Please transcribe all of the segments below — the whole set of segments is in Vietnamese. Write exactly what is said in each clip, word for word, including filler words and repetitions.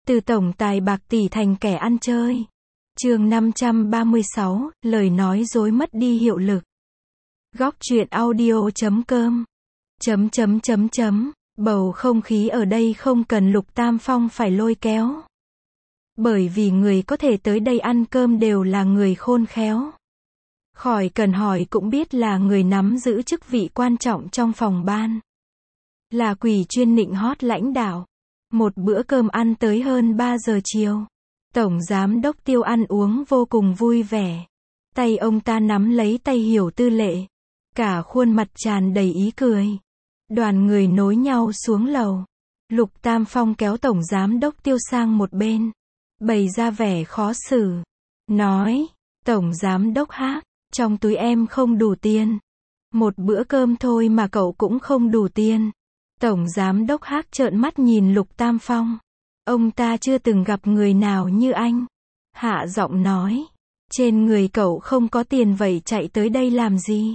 Từ tổng tài bạc tỷ thành kẻ ăn chơi. Chương năm trăm ba mươi sáu, lời nói dối mất đi hiệu lực. Góc truyện audio chấm com. Chấm chấm chấm chấm. Bầu không khí ở đây không cần Lục Tam Phong phải lôi kéo. Bởi vì người có thể tới đây ăn cơm đều là người khôn khéo. Khỏi cần hỏi cũng biết là người nắm giữ chức vị quan trọng trong phòng ban. Là quỷ chuyên nịnh hót lãnh đạo. Một bữa cơm ăn tới hơn ba giờ chiều. Tổng giám đốc Tiêu ăn uống vô cùng vui vẻ. Tay ông ta nắm lấy tay Hiểu Tư Lệ. Cả khuôn mặt tràn đầy ý cười. Đoàn người nối nhau xuống lầu. Lục Tam Phong kéo tổng giám đốc Tiêu sang một bên. Bày ra vẻ khó xử. Nói, tổng giám đốc Hắc, trong túi em không đủ tiền. Một bữa cơm thôi mà cậu cũng không đủ tiền. Tổng giám đốc Hắc trợn mắt nhìn Lục Tam Phong. Ông ta chưa từng gặp người nào như anh. Hạ giọng nói, trên người cậu không có tiền vậy chạy tới đây làm gì?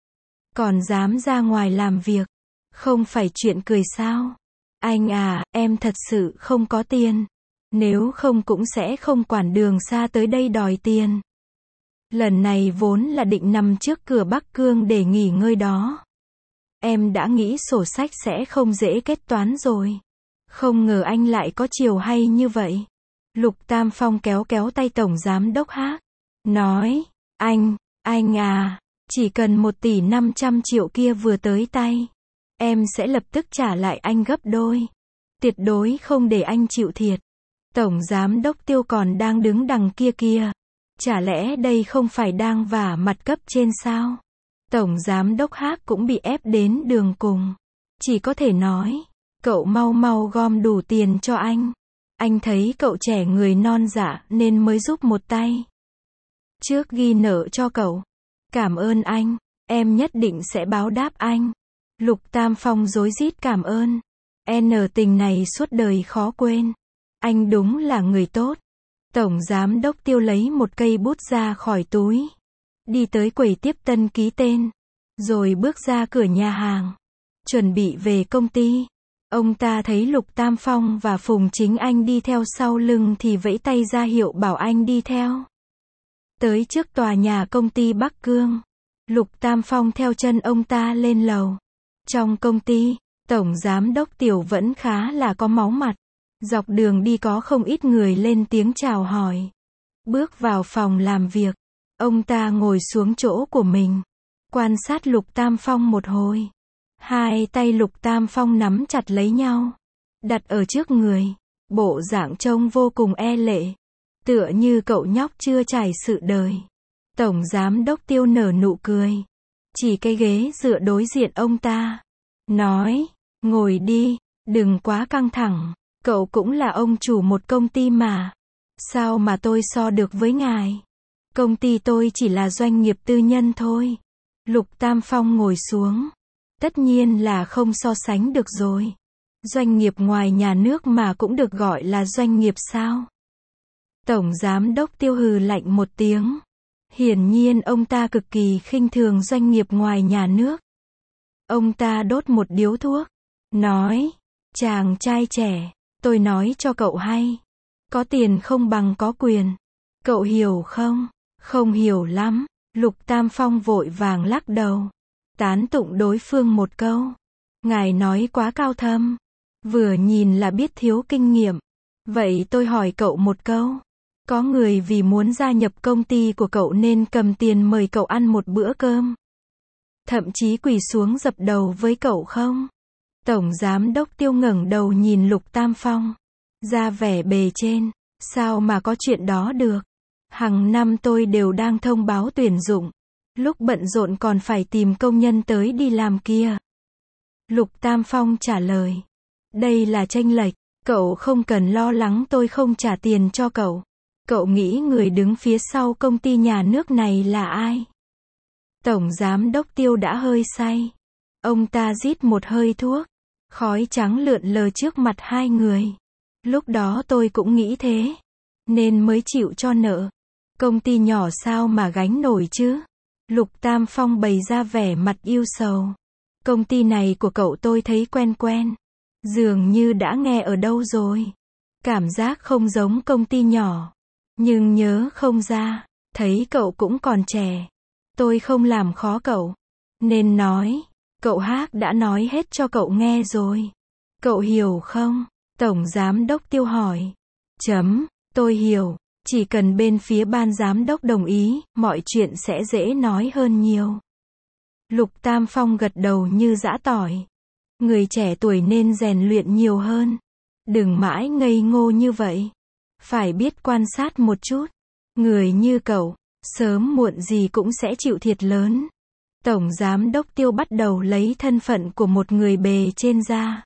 Còn dám ra ngoài làm việc, không phải chuyện cười sao? Anh à, em thật sự không có tiền. Nếu không cũng sẽ không quản đường xa tới đây đòi tiền. Lần này vốn là định nằm trước cửa Bắc Cương để nghỉ ngơi đó. Em đã nghĩ sổ sách sẽ không dễ kết toán rồi. Không ngờ anh lại có chiều hay như vậy. Lục Tam Phong kéo kéo tay tổng giám đốc Hắc. Nói, anh, anh à, chỉ cần một tỷ năm trăm triệu kia vừa tới tay. Em sẽ lập tức trả lại anh gấp đôi. Tuyệt đối không để anh chịu thiệt. Tổng giám đốc Tiêu còn đang đứng đằng kia kia. Chả lẽ đây không phải đang vả mặt cấp trên sao? Tổng giám đốc Hắc cũng bị ép đến đường cùng. Chỉ có thể nói, cậu mau mau gom đủ tiền cho anh. Anh thấy cậu trẻ người non dạ nên mới giúp một tay. Trước ghi nợ cho cậu. Cảm ơn anh, em nhất định sẽ báo đáp anh. Lục Tam Phong rối rít cảm ơn. N tình này suốt đời khó quên. Anh đúng là người tốt. Tổng giám đốc Tiêu lấy một cây bút ra khỏi túi. Đi tới quầy tiếp tân ký tên. Rồi bước ra cửa nhà hàng. Chuẩn bị về công ty. Ông ta thấy Lục Tam Phong và Phùng Chính Anh đi theo sau lưng thì vẫy tay ra hiệu bảo anh đi theo. Tới trước tòa nhà công ty Bắc Cương. Lục Tam Phong theo chân ông ta lên lầu. Trong công ty, Tổng Giám đốc Tiểu vẫn khá là có máu mặt. Dọc đường đi có không ít người lên tiếng chào hỏi. Bước vào phòng làm việc. Ông ta ngồi xuống chỗ của mình. Quan sát Lục Tam Phong một hồi. Hai tay Lục Tam Phong nắm chặt lấy nhau. Đặt ở trước người. Bộ dạng trông vô cùng e lệ. Tựa như cậu nhóc chưa trải sự đời. Tổng giám đốc Tiêu nở nụ cười. Chỉ cái ghế dựa đối diện ông ta. Nói, ngồi đi, đừng quá căng thẳng. Cậu cũng là ông chủ một công ty mà. Sao mà tôi so được với ngài? Công ty tôi chỉ là doanh nghiệp tư nhân thôi. Lục Tam Phong ngồi xuống. Tất nhiên là không so sánh được rồi. Doanh nghiệp ngoài nhà nước mà cũng được gọi là doanh nghiệp sao? Tổng giám đốc Tiêu hừ lạnh một tiếng. Hiển nhiên ông ta cực kỳ khinh thường doanh nghiệp ngoài nhà nước. Ông ta đốt một điếu thuốc. Nói, chàng trai trẻ, tôi nói cho cậu hay. Có tiền không bằng có quyền. Cậu hiểu không? Không hiểu lắm. Lục Tam Phong vội vàng lắc đầu. Tán tụng đối phương một câu. Ngài nói quá cao thâm. Vừa nhìn là biết thiếu kinh nghiệm. Vậy tôi hỏi cậu một câu. Có người vì muốn gia nhập công ty của cậu nên cầm tiền mời cậu ăn một bữa cơm. Thậm chí quỳ xuống dập đầu với cậu không? Tổng giám đốc Tiêu ngẩng đầu nhìn Lục Tam Phong. Ra vẻ bề trên. Sao mà có chuyện đó được? Hằng năm tôi đều đang thông báo tuyển dụng. Lúc bận rộn còn phải tìm công nhân tới đi làm kia. Lục Tam Phong trả lời. Đây là chênh lệch. Cậu không cần lo lắng tôi không trả tiền cho cậu. Cậu nghĩ người đứng phía sau công ty nhà nước này là ai? Tổng giám đốc Tiêu đã hơi say. Ông ta rít một hơi thuốc. Khói trắng lượn lờ trước mặt hai người. Lúc đó tôi cũng nghĩ thế. Nên mới chịu cho nợ. Công ty nhỏ sao mà gánh nổi chứ? Lục Tam Phong bày ra vẻ mặt yêu sầu. Công ty này của cậu tôi thấy quen quen. Dường như đã nghe ở đâu rồi. Cảm giác không giống công ty nhỏ. Nhưng nhớ không ra, thấy cậu cũng còn trẻ. Tôi không làm khó cậu. Nên nói, cậu Hắc đã nói hết cho cậu nghe rồi. Cậu hiểu không? Tổng giám đốc Tiêu hỏi. Chấm, tôi hiểu. Chỉ cần bên phía ban giám đốc đồng ý, mọi chuyện sẽ dễ nói hơn nhiều. Lục Tam Phong gật đầu như giã tỏi. Người trẻ tuổi nên rèn luyện nhiều hơn. Đừng mãi ngây ngô như vậy. Phải biết quan sát một chút. Người như cậu, sớm muộn gì cũng sẽ chịu thiệt lớn. Tổng giám đốc Tiêu bắt đầu lấy thân phận của một người bề trên ra.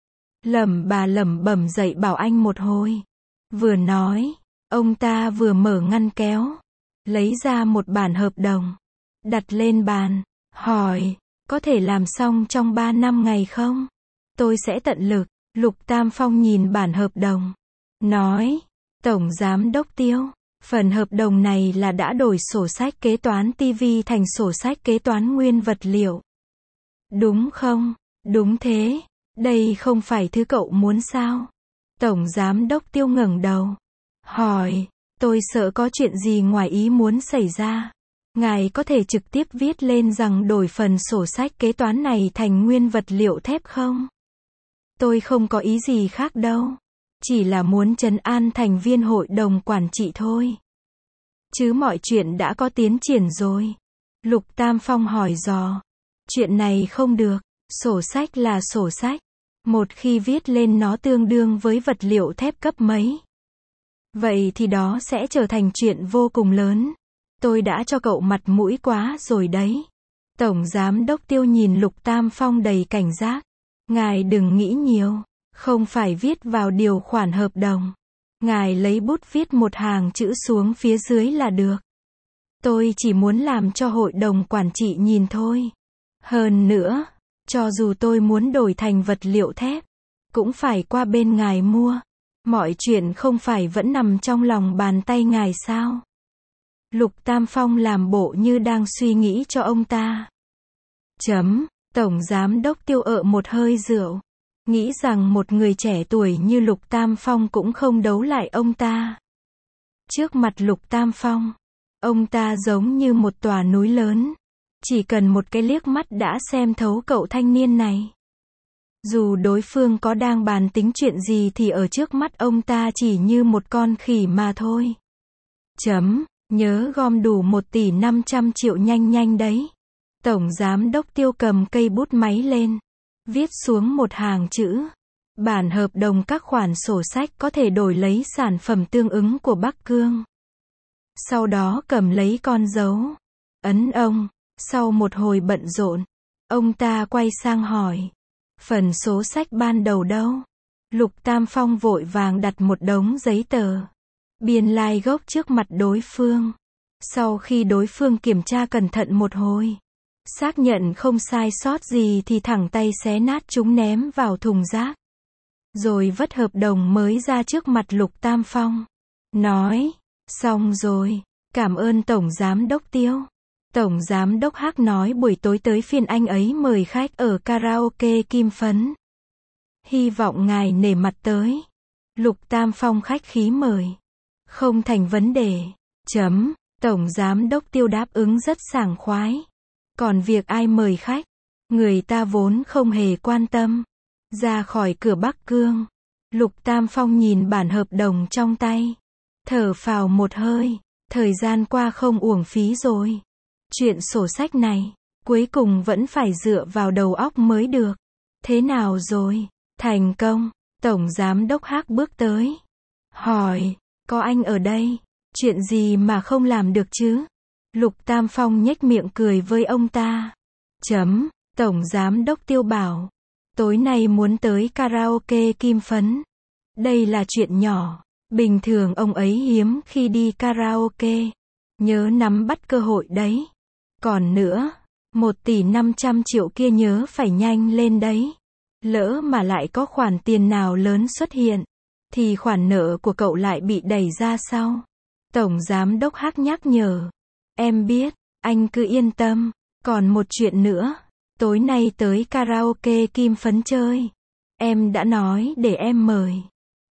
Lẩm bà lẩm bẩm dạy bảo anh một hồi. Vừa nói, ông ta vừa mở ngăn kéo, lấy ra một bản hợp đồng, đặt lên bàn, hỏi, có thể làm xong trong ba năm ngày không? Tôi sẽ tận lực. Lục Tam Phong nhìn bản hợp đồng, nói, Tổng giám đốc Tiêu, phần hợp đồng này là đã đổi sổ sách kế toán ti vi thành sổ sách kế toán nguyên vật liệu. Đúng không? Đúng thế. Đây không phải thứ cậu muốn sao? Tổng giám đốc Tiêu ngẩng đầu, hỏi, tôi sợ có chuyện gì ngoài ý muốn xảy ra. Ngài có thể trực tiếp viết lên rằng đổi phần sổ sách kế toán này thành nguyên vật liệu thép không? Tôi không có ý gì khác đâu. Chỉ là muốn trấn an thành viên hội đồng quản trị thôi. Chứ mọi chuyện đã có tiến triển rồi. Lục Tam Phong hỏi dò. Chuyện này không được. Sổ sách là sổ sách. Một khi viết lên nó tương đương với vật liệu thép cấp mấy. Vậy thì đó sẽ trở thành chuyện vô cùng lớn. Tôi đã cho cậu mặt mũi quá rồi đấy. Tổng giám đốc Tiêu nhìn Lục Tam Phong đầy cảnh giác. Ngài đừng nghĩ nhiều. Không phải viết vào điều khoản hợp đồng. Ngài lấy bút viết một hàng chữ xuống phía dưới là được. Tôi chỉ muốn làm cho hội đồng quản trị nhìn thôi. Hơn nữa, cho dù tôi muốn đổi thành vật liệu thép, cũng phải qua bên ngài mua. Mọi chuyện không phải vẫn nằm trong lòng bàn tay ngài sao? Lục Tam Phong làm bộ như đang suy nghĩ cho ông ta. Chấm, Tổng giám đốc Tiêu ợ một hơi rượu. Nghĩ rằng một người trẻ tuổi như Lục Tam Phong cũng không đấu lại ông ta. Trước mặt Lục Tam Phong, ông ta giống như một tòa núi lớn. Chỉ cần một cái liếc mắt đã xem thấu cậu thanh niên này. Dù đối phương có đang bàn tính chuyện gì thì ở trước mắt ông ta chỉ như một con khỉ mà thôi. Chấm, nhớ gom đủ một tỷ năm trăm triệu nhanh nhanh đấy. Tổng giám đốc Tiêu cầm cây bút máy lên. Viết xuống một hàng chữ. Bản hợp đồng các khoản sổ sách có thể đổi lấy sản phẩm tương ứng của Bắc Cương. Sau đó cầm lấy con dấu. Ấn ông. Sau một hồi bận rộn, ông ta quay sang hỏi. Phần số sách ban đầu đâu? Lục Tam Phong vội vàng đặt một đống giấy tờ. Biên lai gốc trước mặt đối phương. Sau khi đối phương kiểm tra cẩn thận một hồi. Xác nhận không sai sót gì thì thẳng tay xé nát chúng ném vào thùng rác. Rồi vất hợp đồng mới ra trước mặt Lục Tam Phong. Nói, xong rồi, cảm ơn Tổng Giám đốc Tiêu. Tổng Giám đốc Hắc nói buổi tối tới phiên anh ấy mời khách ở karaoke Kim Phấn. Hy vọng ngài nể mặt tới. Lục Tam Phong khách khí mời. Không thành vấn đề. Chấm, Tổng Giám đốc Tiêu đáp ứng rất sảng khoái. Còn việc ai mời khách, người ta vốn không hề quan tâm. Ra khỏi cửa Bắc Cương, Lục Tam Phong nhìn bản hợp đồng trong tay. Thở phào một hơi, thời gian qua không uổng phí rồi. Chuyện sổ sách này, cuối cùng vẫn phải dựa vào đầu óc mới được. Thế nào rồi? Thành công. Tổng Giám đốc Hắc bước tới. Hỏi, có anh ở đây, chuyện gì mà không làm được chứ? Lục Tam Phong nhếch miệng cười với ông ta. Chấm, Tổng Giám đốc Tiêu bảo. Tối nay muốn tới karaoke Kim Phấn. Đây là chuyện nhỏ. Bình thường ông ấy hiếm khi đi karaoke. Nhớ nắm bắt cơ hội đấy. Còn nữa, một tỷ năm trăm triệu kia nhớ phải nhanh lên đấy. Lỡ mà lại có khoản tiền nào lớn xuất hiện, thì khoản nợ của cậu lại bị đẩy ra sau. Tổng Giám đốc Hắc nhắc nhở. Em biết, anh cứ yên tâm. Còn một chuyện nữa, tối nay tới karaoke Kim Phấn chơi. Em đã nói để em mời.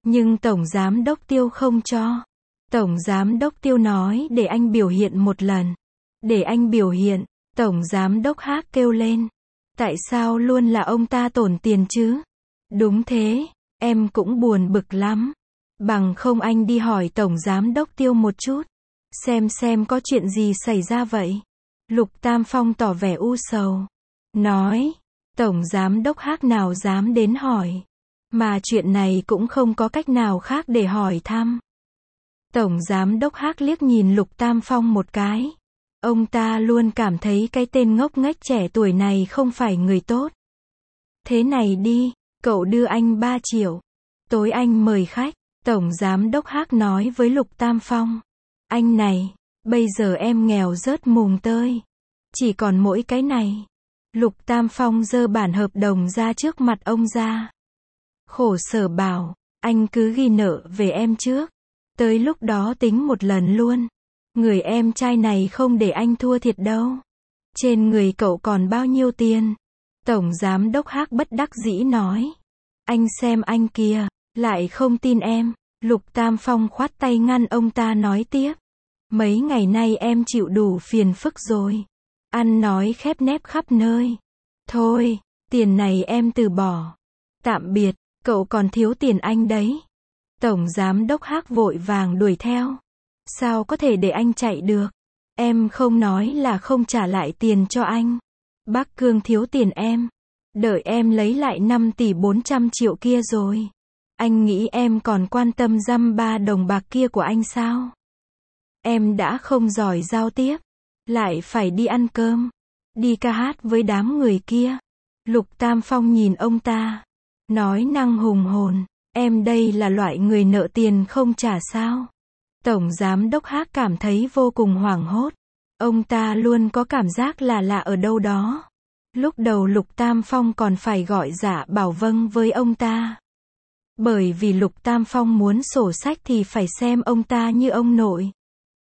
Nhưng Tổng Giám đốc Tiêu không cho. Tổng Giám đốc Tiêu nói để anh biểu hiện một lần. Để anh biểu hiện, Tổng Giám đốc Hắc kêu lên. Tại sao luôn là ông ta tổn tiền chứ? Đúng thế, em cũng buồn bực lắm. Bằng không anh đi hỏi Tổng Giám đốc Tiêu một chút. Xem xem có chuyện gì xảy ra vậy. Lục Tam Phong tỏ vẻ u sầu. Nói, Tổng Giám đốc Hắc nào dám đến hỏi. Mà chuyện này cũng không có cách nào khác để hỏi thăm. Tổng Giám đốc Hắc liếc nhìn Lục Tam Phong một cái. Ông ta luôn cảm thấy cái tên ngốc nghếch trẻ tuổi này không phải người tốt. Thế này đi, cậu đưa anh ba triệu. Tối anh mời khách. Tổng Giám đốc Hắc nói với Lục Tam Phong. Anh này, bây giờ em nghèo rớt mùng tơi. Chỉ còn mỗi cái này. Lục Tam Phong giơ bản hợp đồng ra trước mặt ông ra. Khổ sở bảo, anh cứ ghi nợ về em trước. Tới lúc đó tính một lần luôn. Người em trai này không để anh thua thiệt đâu. Trên người cậu còn bao nhiêu tiền? Tổng Giám đốc Hắc bất đắc dĩ nói. Anh xem anh kia, lại không tin em. Lục Tam Phong khoát tay ngăn ông ta nói tiếp. Mấy ngày nay em chịu đủ phiền phức rồi. Ăn nói khép nép khắp nơi. Thôi, tiền này em từ bỏ. Tạm biệt, cậu còn thiếu tiền anh đấy. Tổng Giám đốc Hắc vội vàng đuổi theo. Sao có thể để anh chạy được? Em không nói là không trả lại tiền cho anh. Bắc Cương thiếu tiền em. Đợi em lấy lại năm tỷ bốn trăm triệu kia rồi. Anh nghĩ em còn quan tâm dăm ba đồng bạc kia của anh sao? Em đã không giỏi giao tiếp. Lại phải đi ăn cơm. Đi ca hát với đám người kia. Lục Tam Phong nhìn ông ta. Nói năng hùng hồn. Em đây là loại người nợ tiền không trả sao? Tổng Giám đốc Hắc cảm thấy vô cùng hoảng hốt. Ông ta luôn có cảm giác là lạ ở đâu đó. Lúc đầu Lục Tam Phong còn phải gọi Dạ Bảo vâng với ông ta. Bởi vì Lục Tam Phong muốn sổ sách thì phải xem ông ta như ông nội.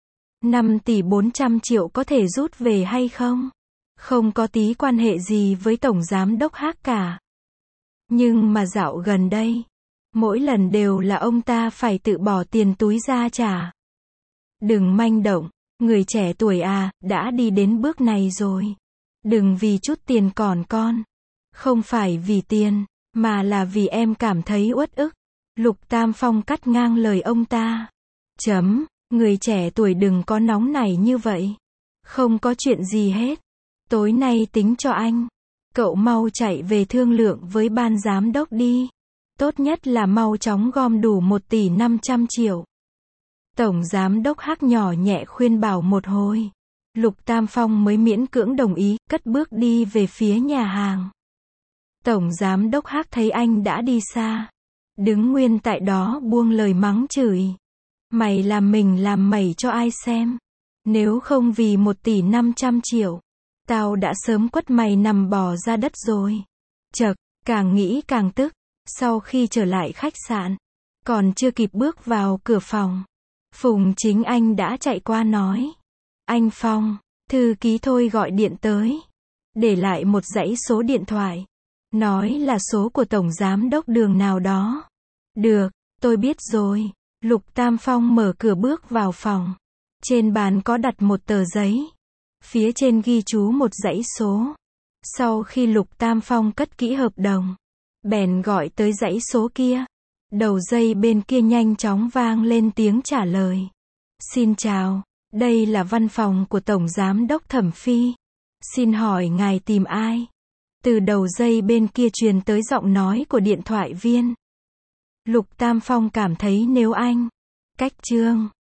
năm tỷ bốn trăm triệu có thể rút về hay không? Không có tí quan hệ gì với Tổng Giám đốc Hắc cả. Nhưng mà dạo gần đây, mỗi lần đều là ông ta phải tự bỏ tiền túi ra trả. Đừng manh động, người trẻ tuổi à, đã đi đến bước này rồi. Đừng vì chút tiền còn con. Không phải vì tiền, mà là vì em cảm thấy uất ức. Lục Tam Phong cắt ngang lời ông ta. Chấm, người trẻ tuổi đừng có nóng nảy như vậy. Không có chuyện gì hết. Tối nay tính cho anh. Cậu mau chạy về thương lượng với ban giám đốc đi. Tốt nhất là mau chóng gom đủ một tỷ năm trăm triệu. Tổng Giám đốc Hắc nhỏ nhẹ khuyên bảo một hồi. Lục Tam Phong mới miễn cưỡng đồng ý, cất bước đi về phía nhà hàng. Tổng Giám đốc Hắc thấy anh đã đi xa. Đứng nguyên tại đó buông lời mắng chửi. Mày làm mình làm mẩy cho ai xem. Nếu không vì một tỷ năm trăm triệu. Tao đã sớm quất mày nằm bò ra đất rồi. Chậc, càng nghĩ càng tức. Sau khi trở lại khách sạn. Còn chưa kịp bước vào cửa phòng. Phùng Chính Anh đã chạy qua nói. Anh Phong, thư ký Thôi gọi điện tới. Để lại một dãy số điện thoại. Nói là số của Tổng Giám đốc Đường nào đó. Được, tôi biết rồi. Lục Tam Phong mở cửa bước vào phòng. Trên bàn có đặt một tờ giấy. Phía trên ghi chú một dãy số. Sau khi Lục Tam Phong cất kỹ hợp đồng, bèn gọi tới dãy số kia. Đầu dây bên kia nhanh chóng vang lên tiếng trả lời. Xin chào, đây là văn phòng của Tổng Giám đốc Thẩm Phi. Xin hỏi ngài tìm ai? Từ đầu dây bên kia truyền tới giọng nói của điện thoại viên. Lục Tam Phong cảm thấy nếu anh cách Trương